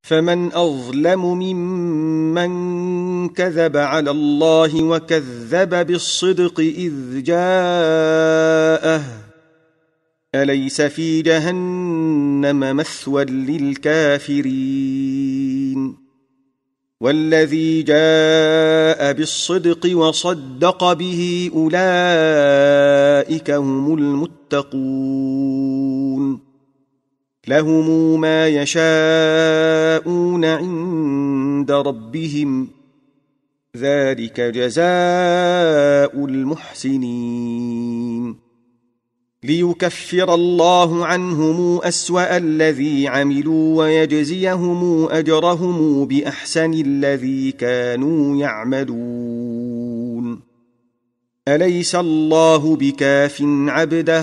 فمن أظلم ممن كذب على الله وكذب بالصدق إذ جاءه أليس في جهنم مثوى للكافرين والذي جاء بالصدق وصدق به أولئك هم المتقون لهم ما يشاءون عند ربهم ذلك جزاء المحسنين ليكفر الله عنهم أسوأ الذي عملوا ويجزيهم أجرهم بأحسن الذي كانوا يعملون أليس الله بكاف عبده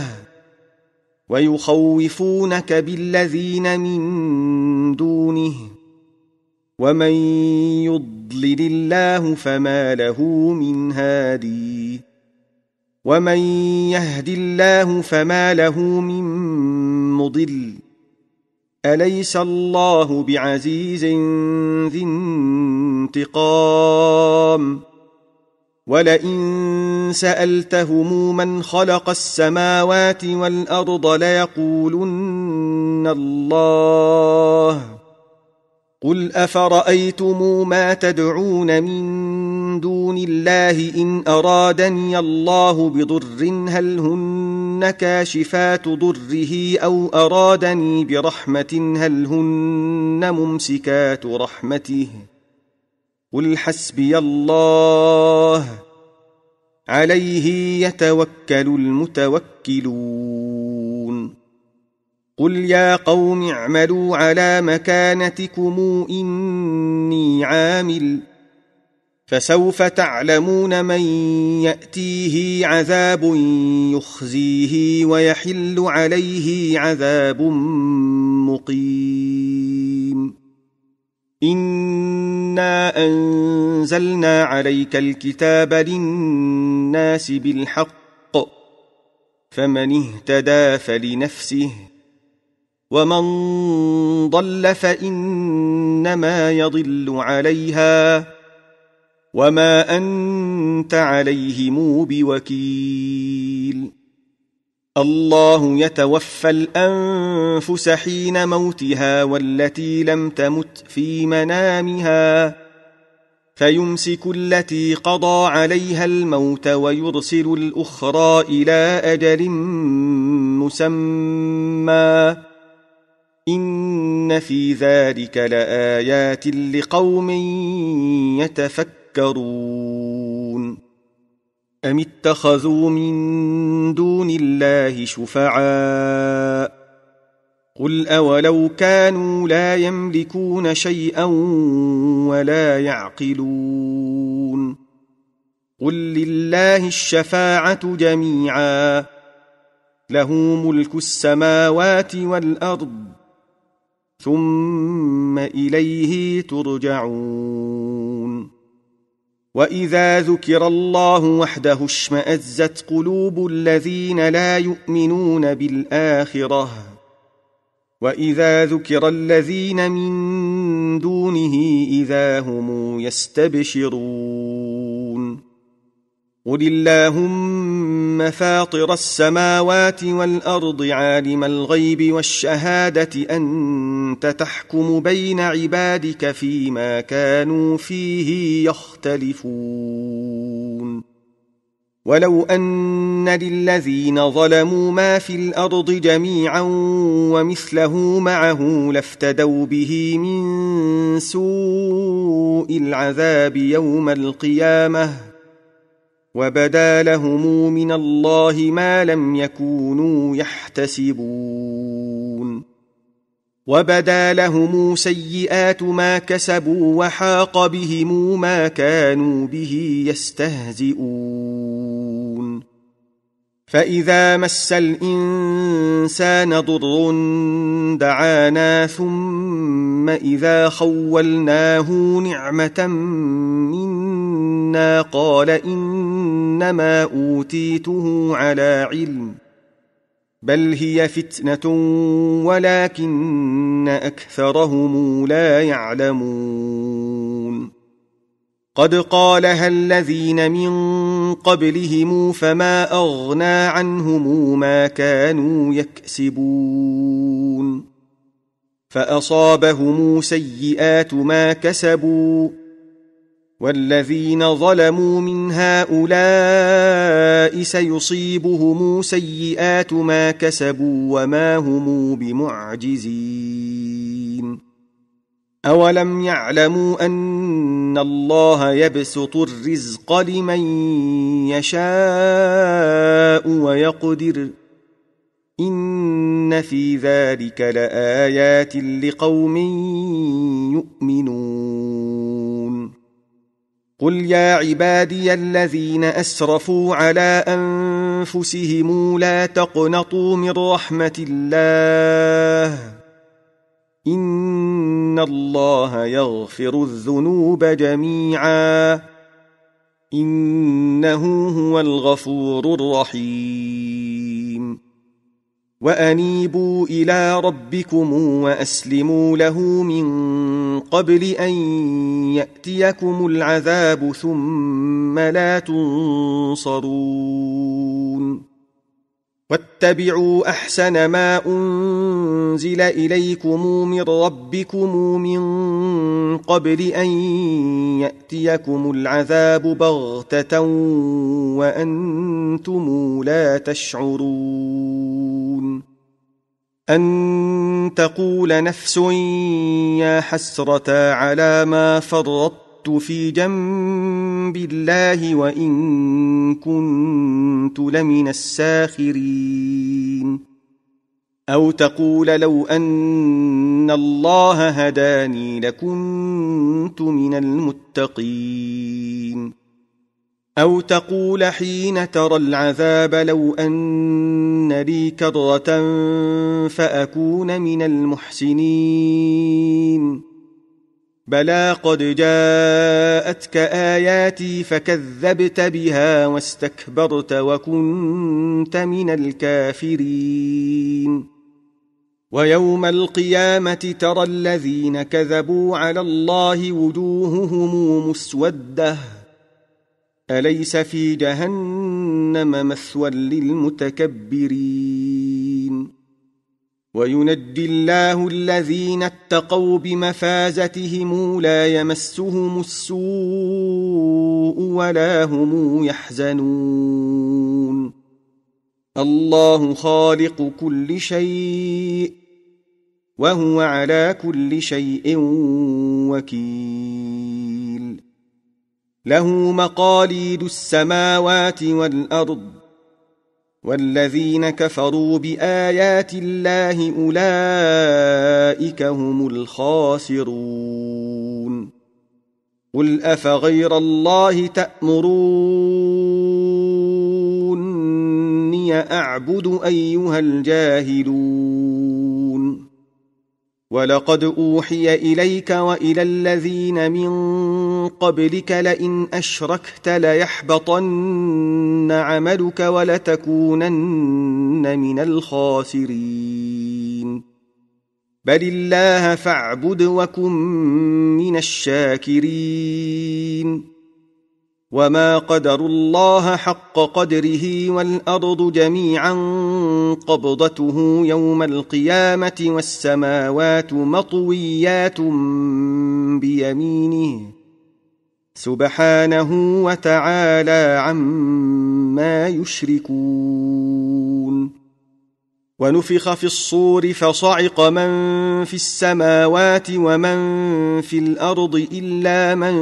ويخوفونك بالذين من دونه ومن يضلل الله فما له من هادي ومن يهد الله فما له من مضل أليس الله بعزيز ذي انتقام ولئن سألتهم من خلق السماوات والأرض ليقولن الله قل أفرأيتم ما تدعون من دون الله إن أرادني الله بضر هل هن كاشفات ضره أو أرادني برحمة هل هن ممسكات رحمته قل حسبي الله عليه يتوكل المتوكلون قل يا قوم اعملوا على مكانتكم إني عامل فسوف تعلمون من يأتيه عذاب يخزيه ويحل عليه عذاب مقيم إنا أنزلنا عليك الكتاب للناس بالحق فمن اهتدى فلنفسه ومن ضل فإنما يضل عليها وما أنت عليهم بوكيل الله يتوفى الأنفس حين موتها والتي لم تمت في منامها فيمسك التي قضى عليها الموت ويرسل الأخرى إلى أجل مسمى إن في ذلك لآيات لقوم يتفكرون أم اتخذوا من دون الله شفعاء قل أولو كانوا لا يملكون شيئا ولا يعقلون قل لله الشفاعة جميعا له ملك السماوات والأرض ثم إليه ترجعون وإذا ذكر الله وحده اشمأزت قلوب الذين لا يؤمنون بالآخرة وإذا ذكر الذين من دونه إذا هم يستبشرون قل اللهم فاطر السماوات والأرض عالم الغيب والشهادة أنت تحكم بين عبادك فيما كانوا فيه يختلفون ولو أن للذين ظلموا ما في الأرض جميعا ومثله معه لافتدوا به من سوء العذاب يوم القيامة وبدا لهم من الله ما لم يكونوا يحتسبون وبدا لهم سيئات ما كسبوا وحاق بهم ما كانوا به يستهزئون فإذا مس الإنسان ضر دعانا ثم إذا خولناه نعمة منا قال إنما أوتيته على علم بل هي فتنة ولكن أكثرهم لا يعلمون قد قالها الذين من قبلهم فما أغنى عنهم ما كانوا يكسبون فأصابهم سيئات ما كسبوا والذين ظلموا من هؤلاء سيصيبهم سيئات ما كسبوا وما هم بمعجزين أولم يعلموا أن الله يبسط الرزق لمن يشاء ويقدر إن في ذلك لآيات لقوم يؤمنون قل يا عبادي الذين أسرفوا على أنفسهم لا تقنطوا من رحمة الله إن الله يغفر الذنوب جميعا إنه هو الغفور الرحيم وأنيبوا إلى ربكم وأسلموا له من قبل أن يأتيكم العذاب ثم لا تنصرون واتبعوا أحسن ما أنزل إليكم من ربكم من قبل أن يأتيكم العذاب بغتة وأنتم لا تشعرون أن تقول نفس يا حسرة على ما فرطت في جنب الله وإن كنت لمن الساخرين أو تقول لو أن الله هداني لكنت من المتقين أو تقول حين ترى العذاب لو أن لي كرة فأكون من المحسنين بلى قد جاءتك آياتي فكذبت بها واستكبرت وكنت من الكافرين ويوم القيامة ترى الذين كذبوا على الله وجوههم مسودة أليس في جهنم مثوى للمتكبرين وينجي الله الذين اتقوا بمفازتهم لا يمسهم السوء ولا هم يحزنون الله خالق كل شيء وهو على كل شيء وكيل له مقاليد السماوات والأرض والذين كفروا بآيات الله أولئك هم الخاسرون قل أفغير الله تأمروني أعبد أيها الجاهلون ولقد أوحي إليك وإلى الذين من قبلك لئن أشركت ليحبطن عملك ولتكونن من الخاسرين بل الله فاعبد وكن من الشاكرين وما قدروا الله حق قدره والأرض جميعا قبضته يوم القيامة والسماوات مطويات بيمينه سبحانه وتعالى عما يشركون ونفخ في الصور فصعق من في السماوات ومن في الأرض إلا من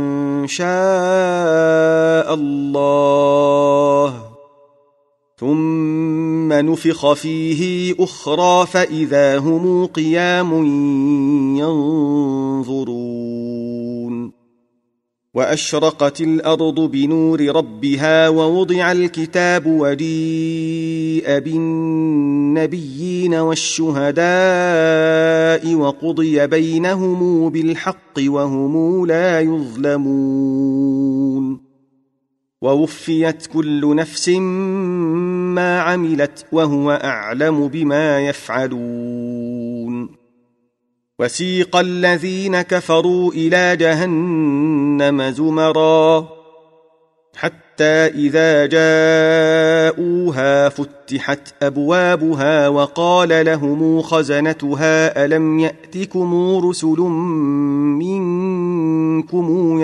شاء الله ثم نفخ فيه أخرى فإذا هم قيام ينظرون وأشرقت الأرض بنور ربها ووضع الكتاب وجيء بالنبيين والشهداء وقضي بينهم بالحق وهم لا يظلمون ووفيت كل نفس ما عملت وهو أعلم بما يفعلون وسيق الذين كفروا إلى جهنم زمرا حتى إذا جاءوها فتحت أبوابها وقال لهم خزنتها ألم يأتكم رسل منكم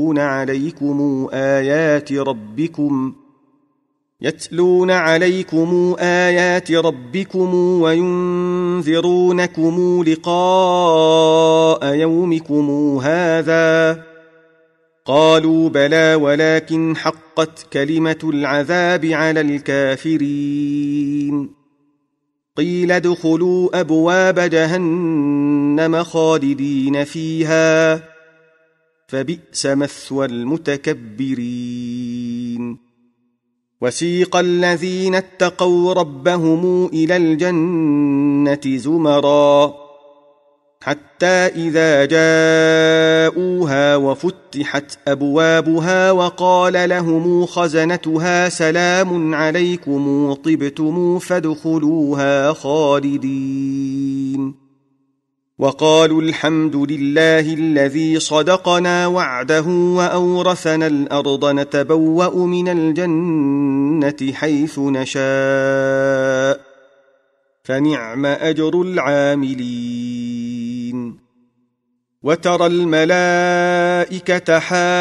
يتلون عليكم آيات ربكم وينذرونكم لقاء يومكم هذا قالوا بلى ولكن حقت كلمة العذاب على الكافرين قيل ادخلوا أبواب جهنم خالدين فيها فبئس مثوى المتكبرين وسيق الذين اتقوا ربهم إلى الجنة زمرا حتى إذا جاءوها وفتحت أبوابها وقال لهم خزنتها سلام عليكم طبتم فادخلوها خالدين وقالوا الحمد لله الذي صدقنا وعده وأورثنا الأرض نتبوأ من الجنة حيث نشاء فنعم أجر العاملين وترى الملائكة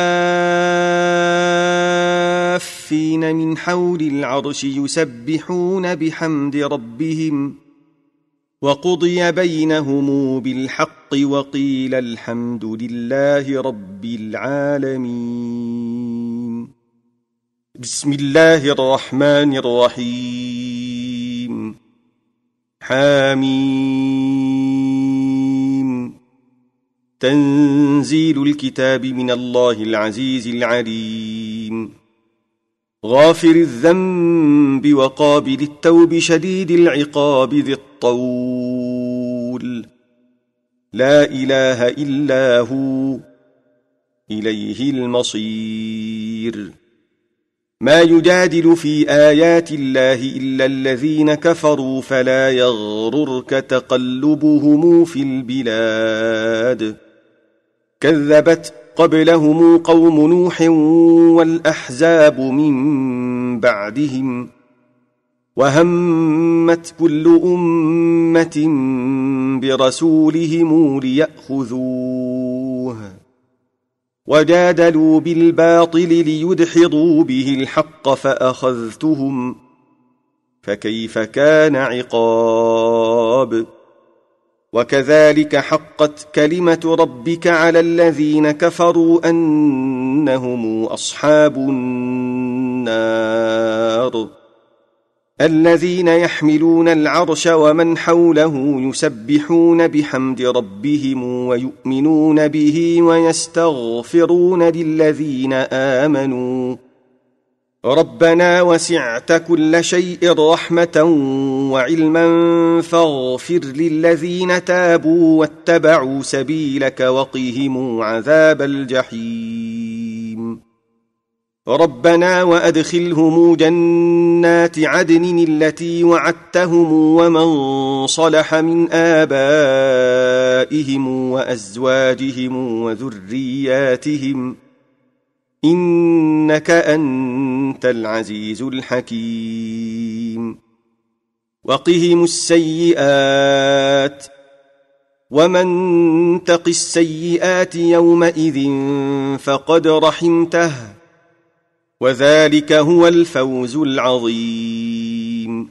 حافين من حول العرش يسبحون بحمد ربهم وقضي بينهم بالحق وقيل الحمد لله رب العالمين بسم الله الرحمن الرحيم حاميم تنزيل الكتاب من الله العزيز العليم غافر الذنب وقابل التوب شديد العقاب ذي الطول لا إله إلا هو إليه المصير ما يجادل في آيات الله إلا الذين كفروا فلا يغررك تقلبهم في البلاد كذبت قبلهم قوم نوح والأحزاب من بعدهم وهمت كل أمة برسولهم ليأخذوه وجادلوا بالباطل ليدحضوا به الحق فأخذتهم فكيف كان عقاب وكذلك حقت كلمة ربك على الذين كفروا أنهم أصحاب النار الذين يحملون العرش ومن حوله يسبحون بحمد ربهم ويؤمنون به ويستغفرون للذين آمنوا ربنا وسعت كل شيء رحمة وعلما فاغفر للذين تابوا واتبعوا سبيلك وقهم عذاب الجحيم ربنا وأدخلهم جنات عدن التي وعدتهم ومن صلح من آبائهم وأزواجهم وذرياتهم إنك أنت العزيز الحكيم وقهم السيئات ومن تق السيئات يومئذ فقد رحمته وذلك هو الفوز العظيم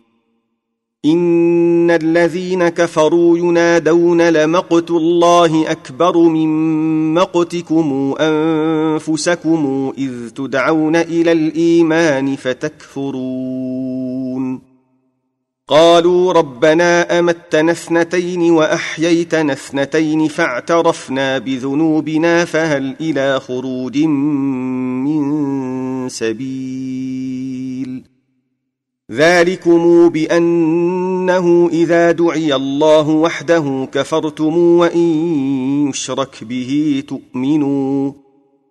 إن الذين كفروا ينادون لمقت الله أكبر من مقتكم أنفسكم إذ تدعون إلى الإيمان فتكفرون قالوا ربنا أمتنا اثنتين وأحييتنا اثنتين فاعترفنا بذنوبنا فهل إلى خروج من سبيل ذلكم بأنه إذا دعي الله وحده كفرتم وإن يشرك به تؤمنوا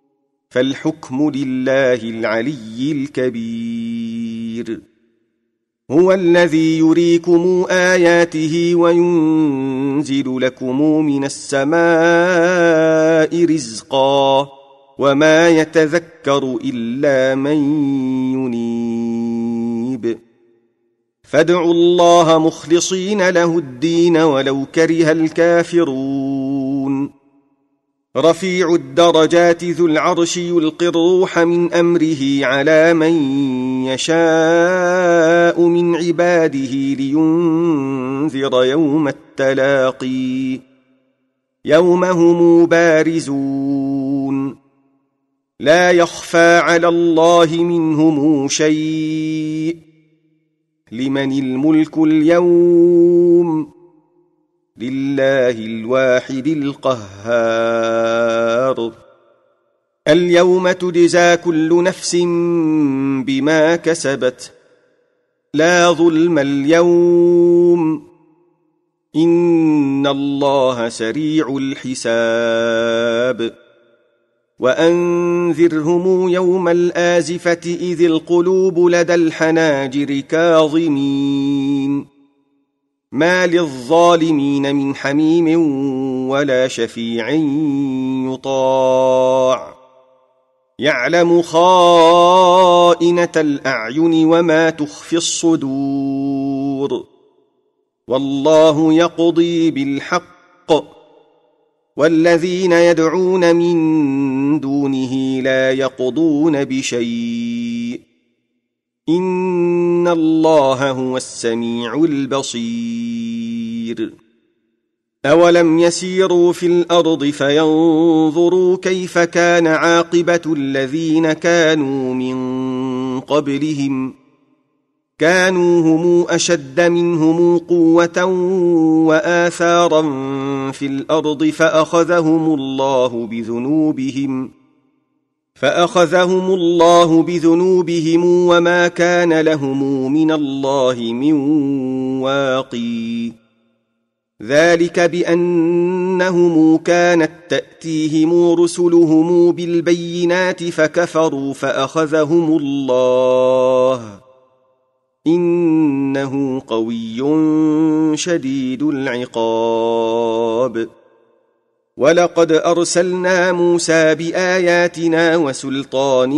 فالحكم لله العلي الكبير هو الذي يريكم آياته وينزل لكم من السماء رزقا وما يتذكر إلا من ينيب فادعوا الله مخلصين له الدين ولو كره الكافرون رفيع الدرجات ذو العرش يلقي الروح من أمره على من يشاء من عباده لينذر يوم التلاقي يوم هم بارزون لا يخفى على الله منهم شيء لمن الملك اليوم لله الواحد القهار اليوم تجزى كل نفس بما كسبت لا ظلم اليوم إن الله سريع الحساب وأنذرهم يوم الآزفة إذ القلوب لدى الحناجر كاظمين ما للظالمين من حميم ولا شفيع يطاع يعلم خائنة الأعين وما تخفي الصدور والله يقضي بالحق والذين يدعون من دونه لا يقضون بشيء إن الله هو السميع البصير أولم يسيروا في الأرض فينظروا كيف كان عاقبة الذين كانوا من قبلهم كانوا هم أشد منهم قوة وآثارا في الأرض فأخذهم الله بذنوبهم وما كان لهم من الله من واقي ذلك بأنهم كانت تأتيهم رسلهم بالبينات فكفروا فأخذهم الله إنه قوي شديد العقاب ولقد أرسلنا موسى بآياتنا وسلطان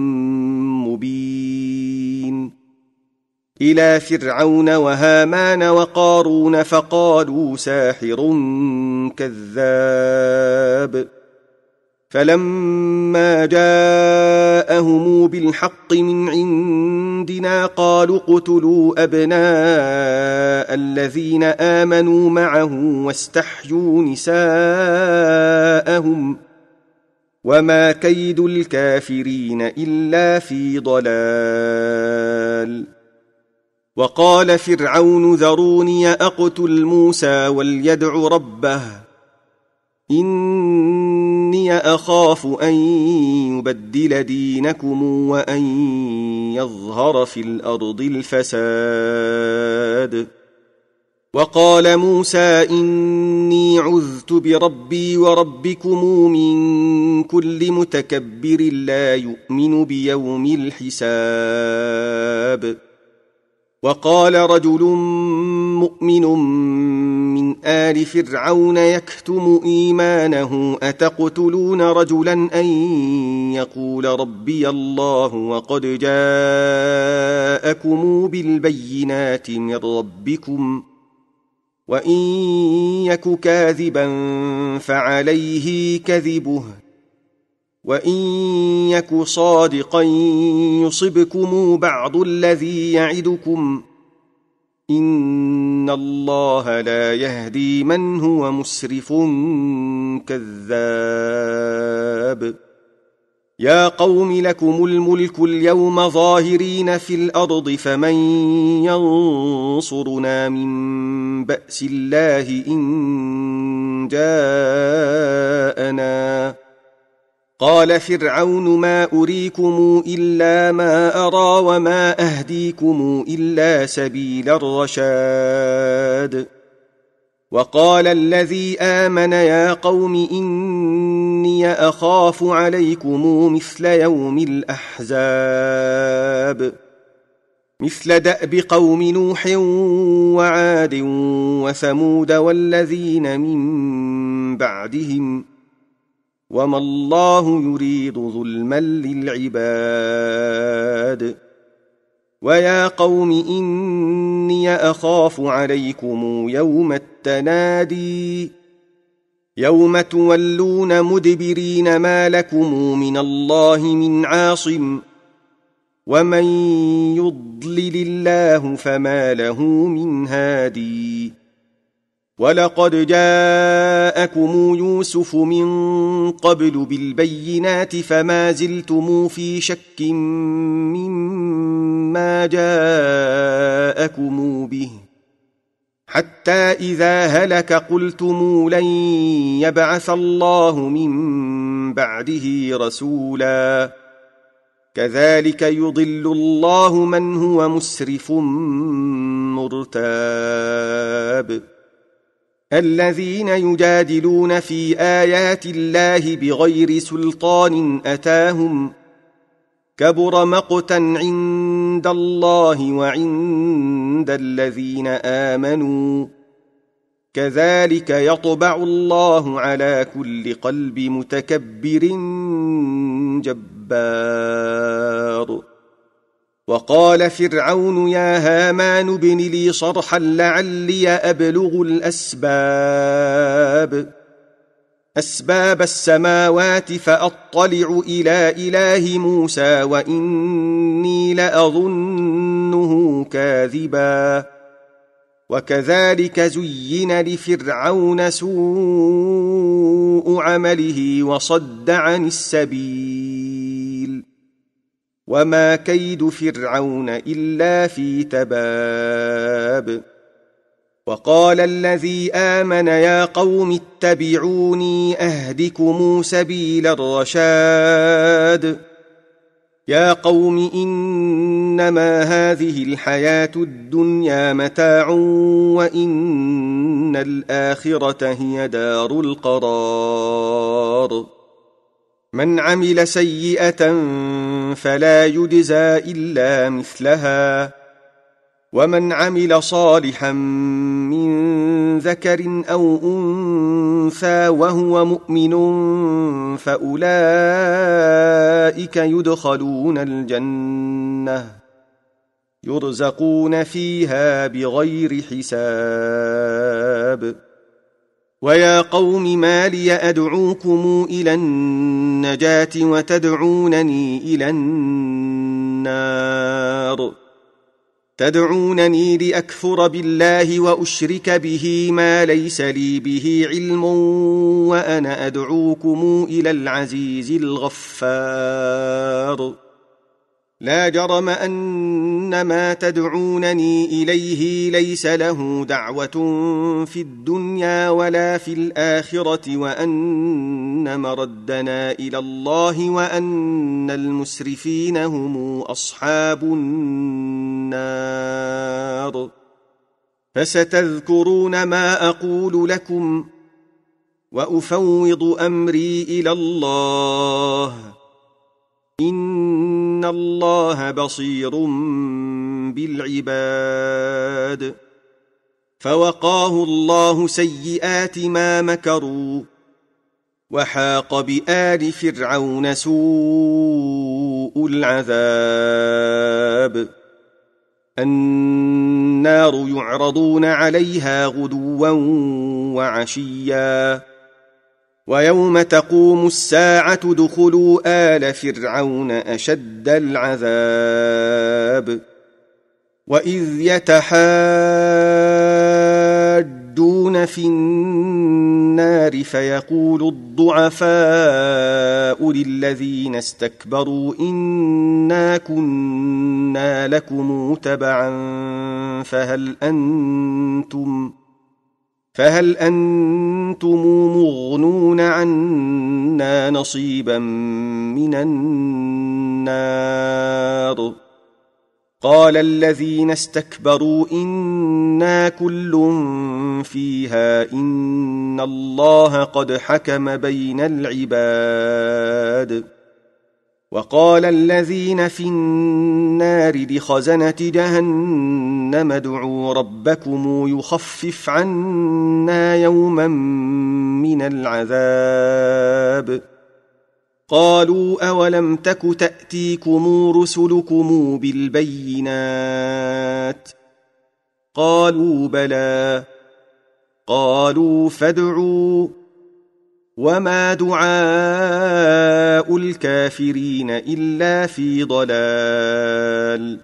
مبين إلى فرعون وهامان وقارون فقالوا ساحر كذاب فلما جاءهم بالحق من عندنا قالوا اقتلوا أبناء الذين آمنوا معه واستحيوا نساءهم وما كيد الكافرين إلا في ضلال وقال فرعون ذروني أقتل موسى وليدع ربه إني أخاف أن يبدل دينكم وأن يظهر في الأرض الفساد وقال موسى إني عذت بربي وربكم من كل متكبر لا يؤمن بيوم الحساب وقال رجل مؤمن من آل فرعون يكتم إيمانه أتقتلون رجلا أن يقول ربي الله وقد جاءكم بالبينات من ربكم وإن يك كاذبا فعليه كذبه وإن يك صادقا يصبكم بعض الذي يعدكم إن الله لا يهدي من هو مسرف كذاب يا قوم لكم الملك اليوم ظاهرين في الأرض فمن ينصرنا من بأس الله إن جاءنا قال فرعون ما أريكم إلا ما أرى وما أهديكم إلا سبيل الرشاد وقال الذي آمن يا قوم إني أخاف عليكم مثل يوم الأحزاب مثل دأب قوم نوح وعاد وثمود والذين من بعدهم وما الله يريد ظلما للعباد ويا قوم إني أخاف عليكم يوم التنادي يوم تولون مدبرين ما لكم من الله من عاصم ومن يضلل الله فما له من هادي ولقد جاءكم يوسف من قبل بالبينات فما زلتم في شك مما جاءكم به حتى إذا هلك قلتم لن يبعث الله من بعده رسولا كذلك يضل الله من هو مسرف مرتاب الذين يجادلون في آيات الله بغير سلطان أتاهم كبر مقتا عند الله وعند الذين آمنوا كذلك يطبع الله على كل قلب متكبر جبار وقال فرعون يا هامان ابن لي صرحا لعلي أبلغ أسباب السماوات فأطلع إلى إله موسى وإني لأظنه كاذبا وكذلك زين لفرعون سوء عمله وصد عن السبيل وما كيد فرعون إلا في تباب وقال الذي آمن يا قوم اتبعوني أهدكم سبيل الرشاد يا قوم إنما هذه الحياة الدنيا متاع وإن الآخرة هي دار القرار من عمل سيئة فلا يجزى إلا مثلها ومن عمل صالحا من ذكر أو أنثى وهو مؤمن فأولئك يدخلون الجنة يرزقون فيها بغير حساب ويا قوم ما لي أدعوكم إلى النجاة وتدعونني إلى النار تدعونني لأكفر بالله وأشرك به ما ليس لي به علم وأنا أدعوكم إلى العزيز الغفار لا جرم أن ما تدعونني إليه ليس له دعوة في الدنيا ولا في الآخرة وأن مردنا إلى الله وأن المسرفين هم أصحاب النار فستذكرون ما أقول لكم وأفوض أمري إلى الله إن الله بصير بالعباد فوقاه الله سيئات ما مكروا وحاق بآل فرعون سوء العذاب النار يعرضون عليها غدوا وعشيا ويوم تقوم الساعة ادخلوا آل فرعون أشد العذاب وإذ يتحاجون في النار فيقول الضعفاء للذين استكبروا إنا كنا لكم تبعا فهل أنتم مغنون عنا نصيبا من النار قال الذين استكبروا إنا كل فيها إن الله قد حكم بين العباد وقال الذين في النار لخزنة جهنم ادعوا ربكم يخفف عنا يوما من العذاب قالوا أولم تك تأتيكم رسلكم بالبينات قالوا بلى قالوا فادعوا وما دعاء الكافرين إلا في ضلال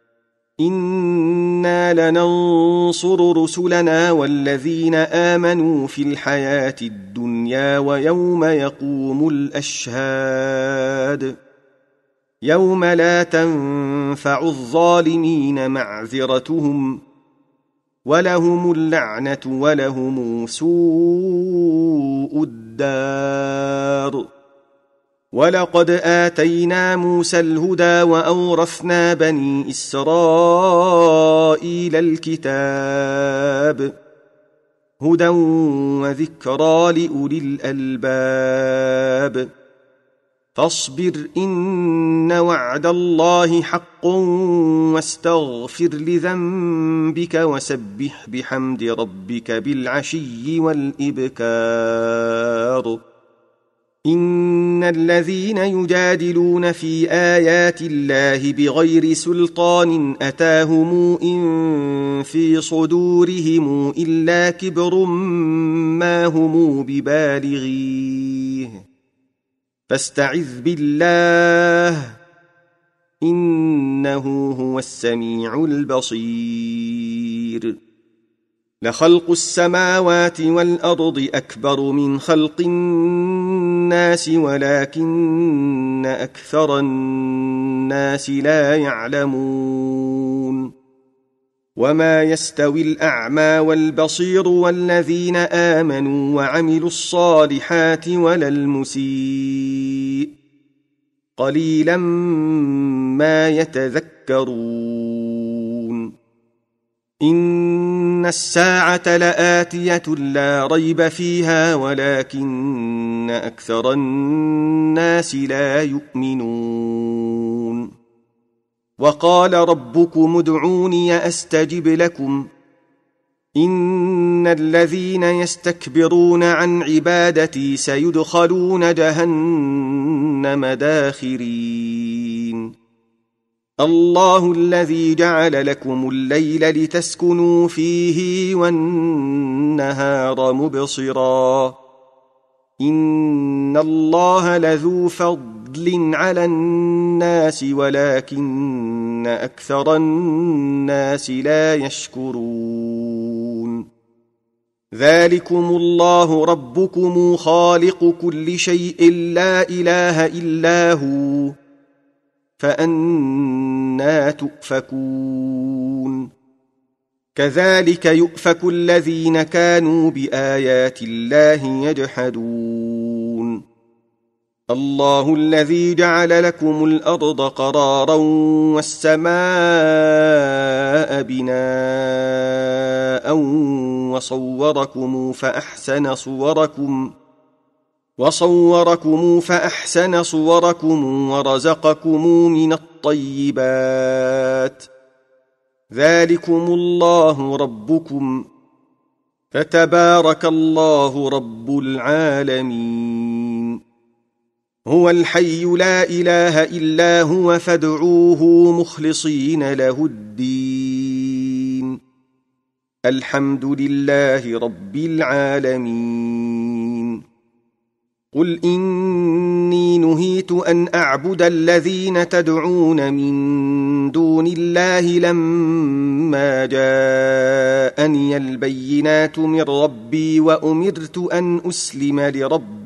إنا لننصر رسلنا والذين آمنوا في الحياة الدنيا ويوم يقوم الأشهاد يوم لا تنفع الظالمين معذرتهم ولهم اللعنة ولهم سوء الدار ولقد آتينا موسى الهدى وأورثنا بني إسرائيل الكتاب هدى وذكرى لأولي الألباب فاصبر إن وعد الله حق واستغفر لذنبك وسبح بحمد ربك بالعشي والإبكار إن الذين يجادلون في آيات الله بغير سلطان أتاهم إن في صدورهم إلا كبر ما هم ببالغيه فاستعذ بالله إنه هو السميع البصير لخلق السماوات والأرض أكبر من خلق الناس ولكن أكثر الناس لا يعلمون وما يستوي الأعمى والبصير والذين آمنوا وعملوا الصالحات ولا المسيء قليلا ما يتذكرون إن الساعة لآتية لا ريب فيها ولكن أكثر الناس لا يؤمنون وقال ربكم ادعوني أستجب لكم إن الذين يستكبرون عن عبادتي سيدخلون جهنم داخرين الله الذي جعل لكم الليل لتسكنوا فيه والنهار مبصرا إن الله لذو فضل على الناس ولكن أكثر الناس لا يشكرون ذلكم الله ربكم خالق كل شيء لا إله إلا هو فأنى تؤفكون كذلك يؤفك الذين كانوا بآيات الله يجحدون الله الذي جعل لكم الأرض قرارا والسماء بناء وصوركم فأحسن صوركم ورزقكم من الطيبات ذلكم الله ربكم فتبارك الله رب العالمين هو الحي لا إله إلا هو فادعوه مخلصين له الدين الحمد لله رب العالمين قل إني نهيت أن أعبد الذين تدعون من دون الله لما جاءني البينات من ربي وأمرت أن أسلم لرب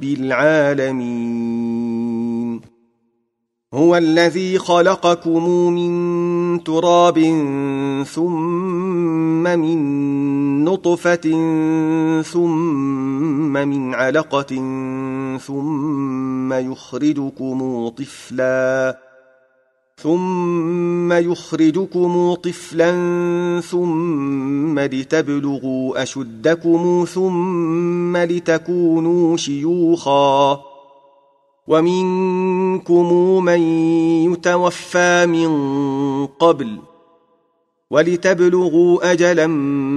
العالمين هو الذي خلقكم من تراب ثم من نطفة ثم من علقة ثم يخرجكم طفلا ثم لتبلغوا أشدكم ثم لتكونوا شيوخا ومنكم من يتوفى من قبل ولتبلغوا أجلا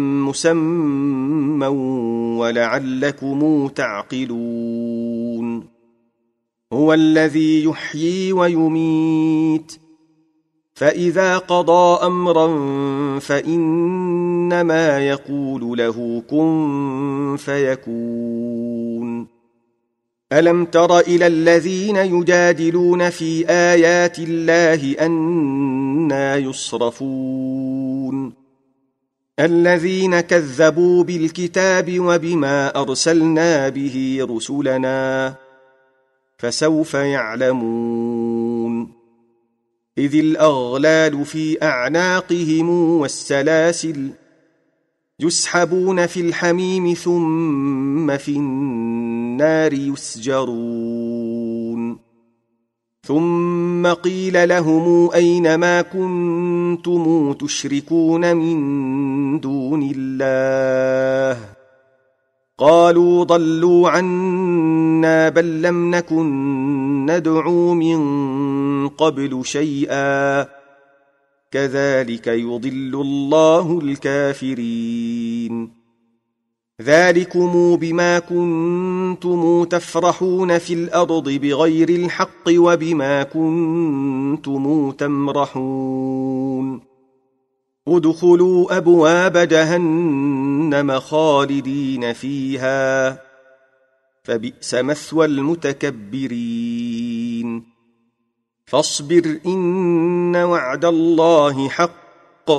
مسمى ولعلكم تعقلون هو الذي يحيي ويميت فإذا قضى أمرا فإنما يقول له كن فيكون ألم تر إلى الذين يجادلون في آيات الله أنى يصرفون الذين كذبوا بالكتاب وبما أرسلنا به رسلنا فسوف يعلمون إذ الأغلال في أعناقهم والسلاسل يسحبون في الحميم ثم في النار يسجرون ثم قيل لهم أين ما كنتم تشركون من دون الله قالوا ضلوا عنا بل لم نكن ندعو من قبل شيئا كذلك يضل الله الكافرين ذلكم بما كنتم تفرحون في الأرض بغير الحق وبما كنتم تمرحون ادخلوا أبواب جهنم خالدين فيها فبئس مثوى المتكبرين فاصبر إن وعد الله حق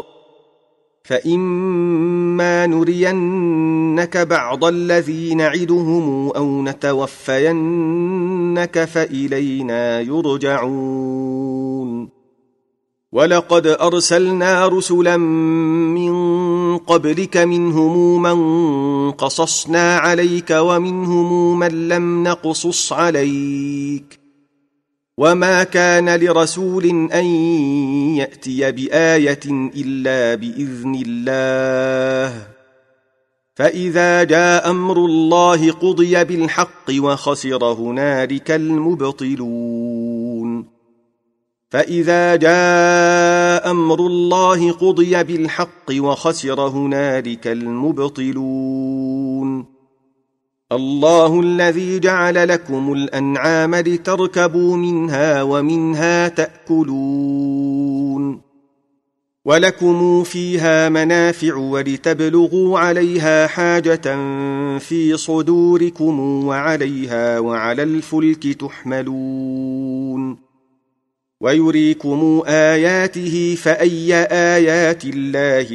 فإما نرينك بعض الذي نعدهم أو نتوفينك فإلينا يرجعون ولقد أرسلنا رسلا من قبلك منهم من قصصنا عليك ومنهم من لم نقصص عليك وما كان لرسول أن يأتي بآية إلا بإذن الله فإذا جاء أمر الله قضي بالحق وخسر هنالك المبطلون فإذا جاء أمر الله قضي بالحق وخسر هنالك المبطلون الله الذي جعل لكم الأنعام لتركبوا منها ومنها تأكلون ولكم فيها منافع ولتبلغوا عليها حاجة في صدوركم وعليها وعلى الفلك تحملون ويريكم آياته فأي آيات الله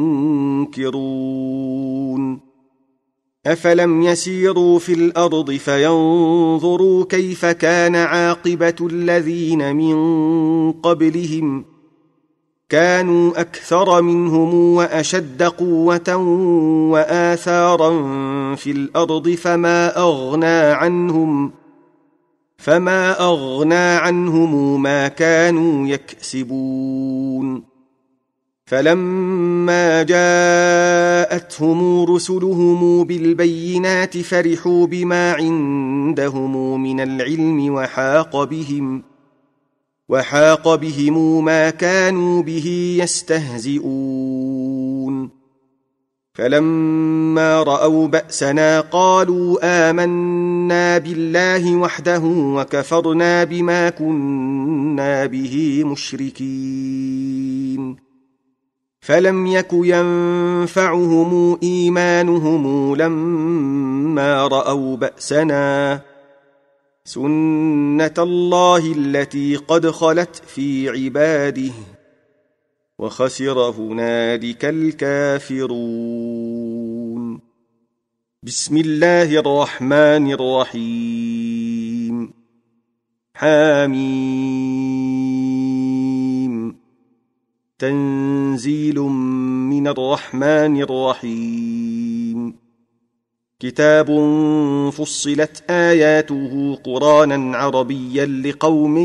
تنكرون أفلم يسيروا في الأرض فينظروا كيف كان عاقبة الذين من قبلهم كانوا أكثر منهم وأشد قوة وآثارا في الأرض فما أغنى عنهم ما كانوا يكسبون فلما جاءتهم رسلهم بالبينات فرحوا بما عندهم من العلم وحاق بهم ما كانوا به يستهزئون فلما رأوا بأسنا قالوا آمنا بالله وحده وكفرنا بما كنا به مشركين فلم يك ينفعهم إيمانهم لما رأوا بأسنا سنة الله التي قد خلت في عباده وخسر هنالك الكافرون بسم الله الرحمن الرحيم حميم تنزيل من الرحمن الرحيم كتاب فصلت آياته قرآنا عربيا لقوم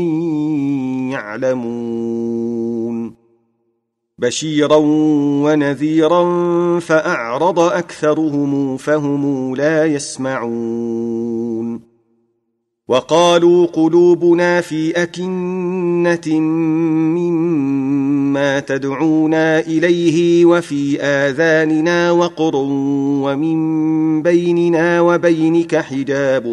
يعلمون بشيرا ونذيرا فأعرض أكثرهم فهم لا يسمعون وقالوا قلوبنا في أكنة مما تدعونا إليه وفي آذاننا وقر ومن بيننا وبينك حجاب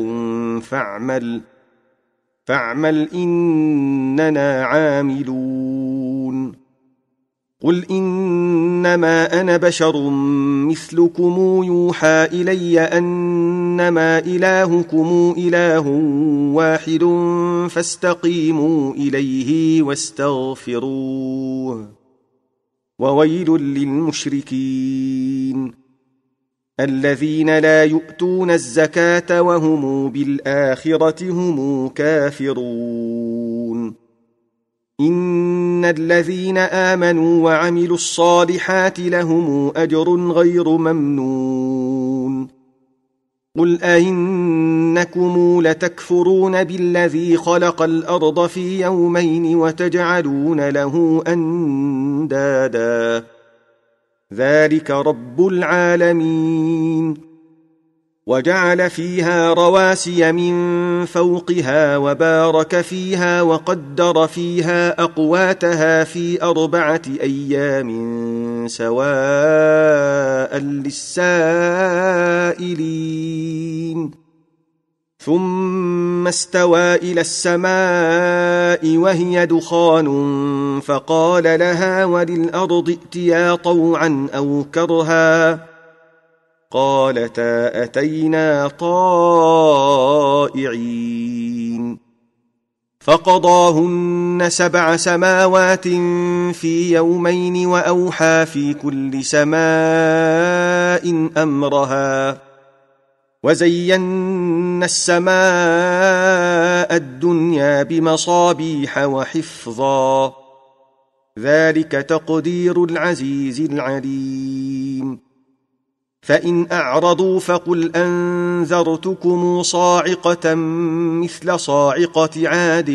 فاعمل إننا عاملون قل إنما أنا بشر مثلكم يوحى إلي أنما إلهكم إله واحد فاستقيموا إليه واستغفروه وويل للمشركين الذين لا يؤتون الزكاة وهم بالآخرة هم كافرون إن الذين آمنوا وعملوا الصالحات لهم أجر غير ممنون قل أئنكم لتكفرون بالذي خلق الأرض في يومين وتجعلون له أندادا ذلك رب العالمين وجعل فيها رواسي من فوقها وبارك فيها وقدر فيها أقواتها في 4 أيام سواء للسائلين ثم استوى إلى السماء وهي دخان فقال لها وللأرض ائتيا طوعا أو كرها قالتا أتينا طائعين فقضاهن 7 سماوات في يومين وأوحى في كل سماء أمرها وزينا السماء الدنيا بمصابيح وحفظا ذلك تقدير العزيز العليم فإن أعرضوا فقل أنذرتكم صاعقة مثل صاعقة عاد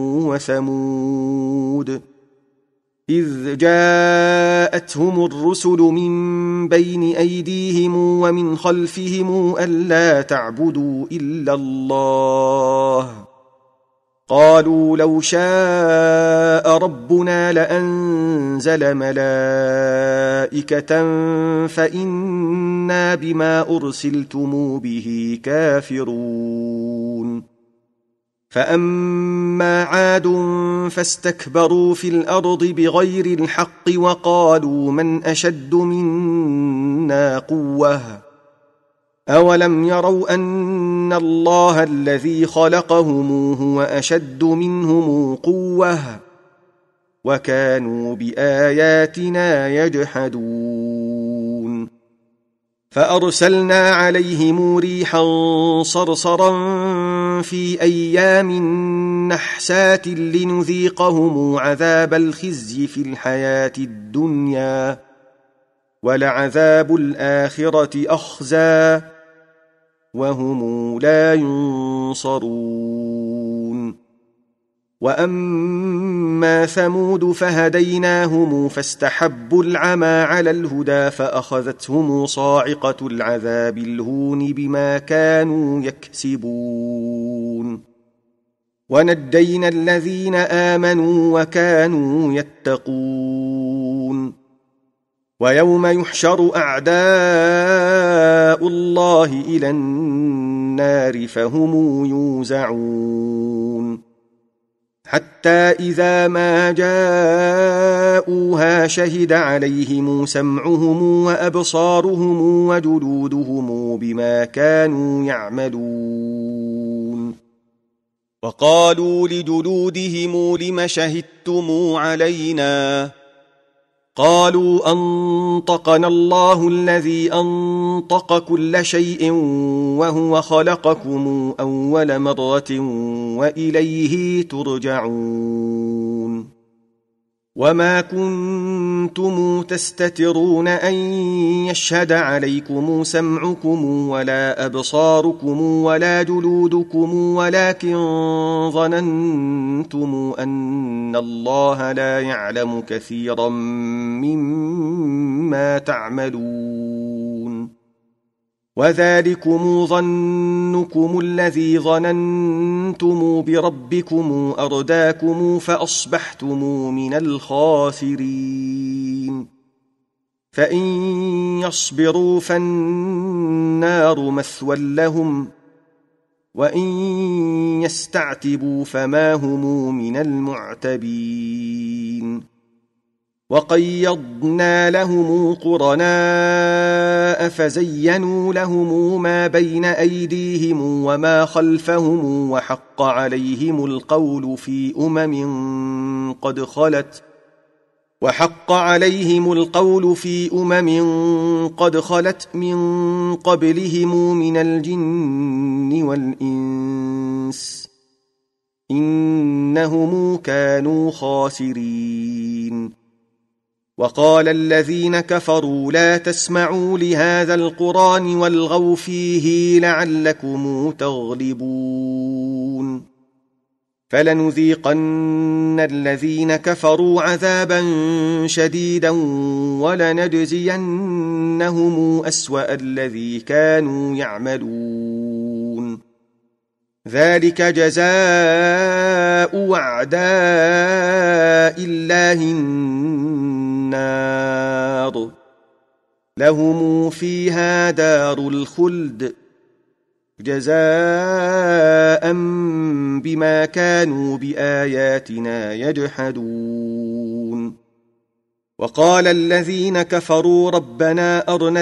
وثمود إذ جاءتهم الرسل من بين أيديهم ومن خلفهم ألا تعبدوا إلا الله قالوا لو شاء ربنا لأنزل ملائكة فإنا بما أرسلتم به كافرون فأما عاد فاستكبروا في الأرض بغير الحق وقالوا من أشد منا قوة أولم يروا أن الله الذي خلقهم هو أشد منهم قوة وكانوا بآياتنا يجحدون فأرسلنا عليهم ريحا صرصرا في أيام نحسات لنذيقهم عذاب الخزي في الحياة الدنيا ولعذاب الآخرة أخزى وهم لا ينصرون وأما ثمود فهديناهم فاستحبوا العمى على الهدى فأخذتهم صاعقة العذاب الهون بما كانوا يكسبون ونجينا الذين آمنوا وكانوا يتقون ويوم يحشر أعداء الله إلى النار فهم يوزعون حتى إذا ما جاءوها شهد عليهم سمعهم وأبصارهم وجلودهم بما كانوا يعملون وقالوا لجلودهم لم شهدتم علينا قالوا أنطقنا الله الذي أنطق كل شيء وهو خلقكم أول مرة وإليه ترجعون وما كنتم تستترون أن يشهد عليكم سمعكم ولا أبصاركم ولا جلودكم ولكن ظننتم أن الله لا يعلم كثيرا مما تعملون وذلكم ظنكم الذي ظننتم بربكم أرداكم فأصبحتم من الخاسرين فإن يصبروا فالنار مثوى لهم وإن يستعتبوا فما هم من المعتبين وقيضنا لهم قرناء فزينوا لهم ما بين أيديهم وما خلفهم وحق عليهم القول في قد خلت من قبلهم من الجن والإنس إنهم كانوا خاسرين وقال الذين كفروا لا تسمعوا لهذا القرآن والغوا فيه لعلكم تغلبون فلنذيقن الذين كفروا عذابا شديدا ولنجزينهم أسوأ الذي كانوا يعملون ذلك جزاء أعداء الله النار لهم فيها دار الخلد جزاء بما كانوا بآياتنا يجحدون وقال الذين كفروا ربنا أرنا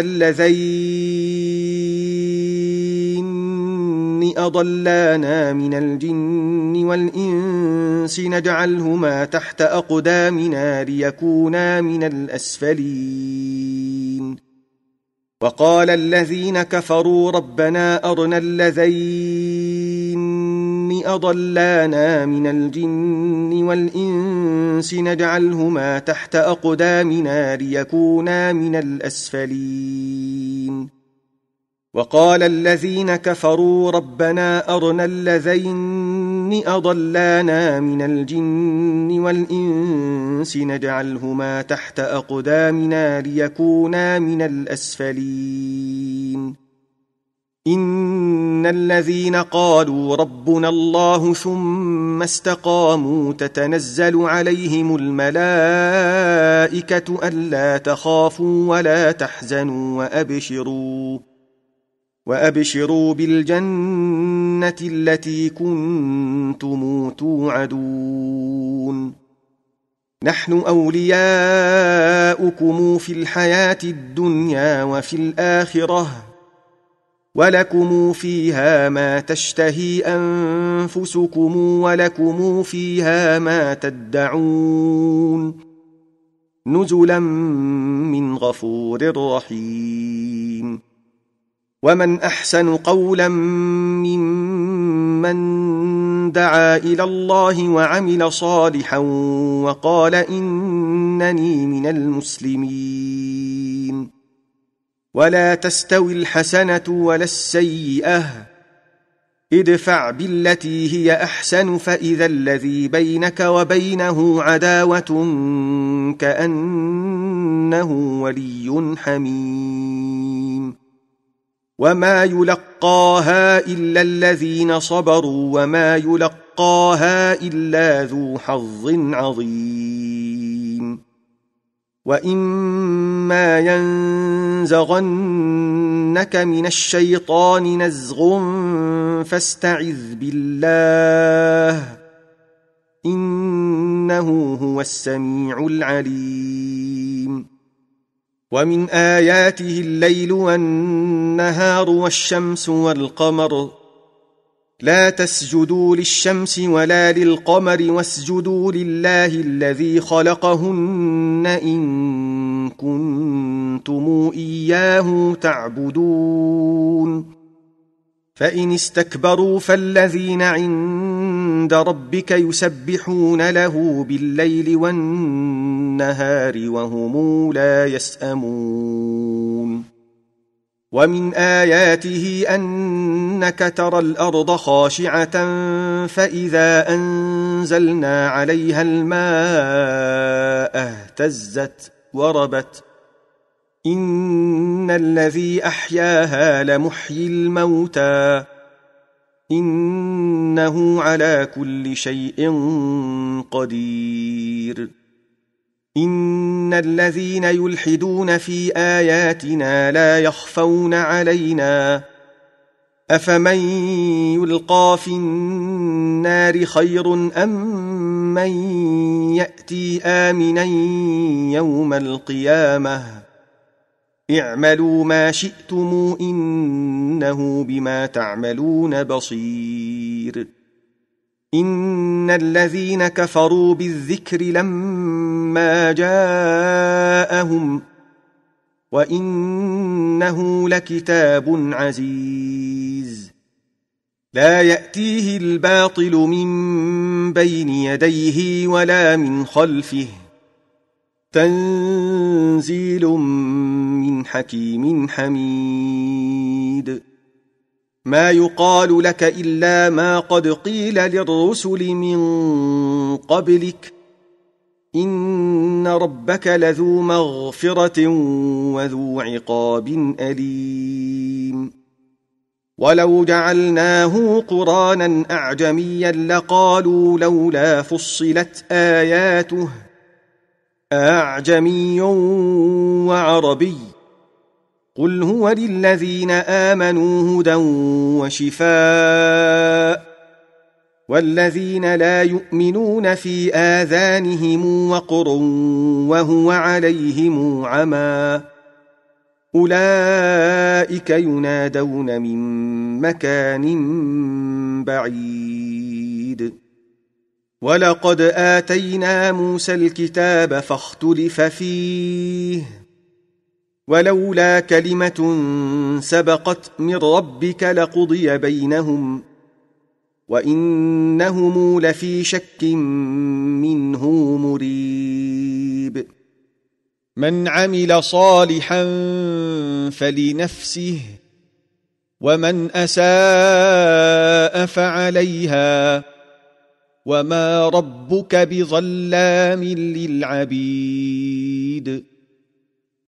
الذين أضلانا من الجن والإنس نجعلهما تحت أقدامنا ليكونا من الأسفلين وقال الذين كفروا ربنا أرنا الذين أضلانا من الجن والإنس نجعلهما تحت أقدامنا ليكونا من الأسفلين وقال الذين كفروا ربنا أرنا الذين أضلانا من الجن والإنس نجعلهما تحت أقدامنا ليكونا من الأسفلين إن الذين قالوا ربنا الله ثم استقاموا تتنزل عليهم الملائكة ألا تخافوا ولا تحزنوا وأبشروا بالجنة التي كنتم توعدون نحن أولياؤكم في الحياة الدنيا وفي الآخرة ولكم فيها ما تشتهي أنفسكم ولكم فيها ما تدعون نزلا من غفور رحيم ومن أحسن قولا ممن دعا إلى الله وعمل صالحا وقال إنني من المسلمين ولا تستوي الحسنة ولا السيئة ادفع بالتي هي أحسن فإذا الذي بينك وبينه عداوة كأنه ولي حميم وما يلقاها إلا الذين صبروا وما يلقاها إلا ذو حظ عظيم وإما ينزغنك من الشيطان نزغ فاستعذ بالله إنه هو السميع العليم ومن آياته الليل والنهار والشمس والقمر لا تسجدوا للشمس ولا للقمر واسجدوا لله الذي خلقهن إن كنتم إياه تعبدون فإن استكبروا فالذين عند ربك يسبحون له بالليل والنهار وهم لا يسأمون ومن آياته أنك ترى الأرض خاشعة فإذا أنزلنا عليها الماء اهتزت وربت إن الذي أحياها لمحيي الموتى إنه على كل شيء قدير إن الذين يلحدون في آياتنا لا يخفون علينا أفمن يلقى في النار خير أم من يأتي آمنا يوم القيامة اعملوا ما شئتم إنه بما تعملون بصير إن الذين كفروا بالذكر لما جاءهم وإنه لكتاب عزيز لا يأتيه الباطل من بين يديه ولا من خلفه تنزيل من حكيم حميد ما يقال لك إلا ما قد قيل للرسل من قبلك إن ربك لذو مغفرة وذو عقاب أليم ولو جعلناه قرآنا أعجميا لقالوا لولا فصلت آياته أعجمي وعربي قل هو للذين آمنوا هدى وشفاء والذين لا يؤمنون في آذانهم وقر وهو عليهم عمى أولئك ينادون من مكان بعيد ولقد آتينا موسى الكتاب فاختلف فيه ولولا كلمة سبقت من ربك لقضي بينهم وإنهم لفي شك منه مريب من عمل صالحا فلنفسه ومن أساء فعليها وما ربك بظلام للعبيد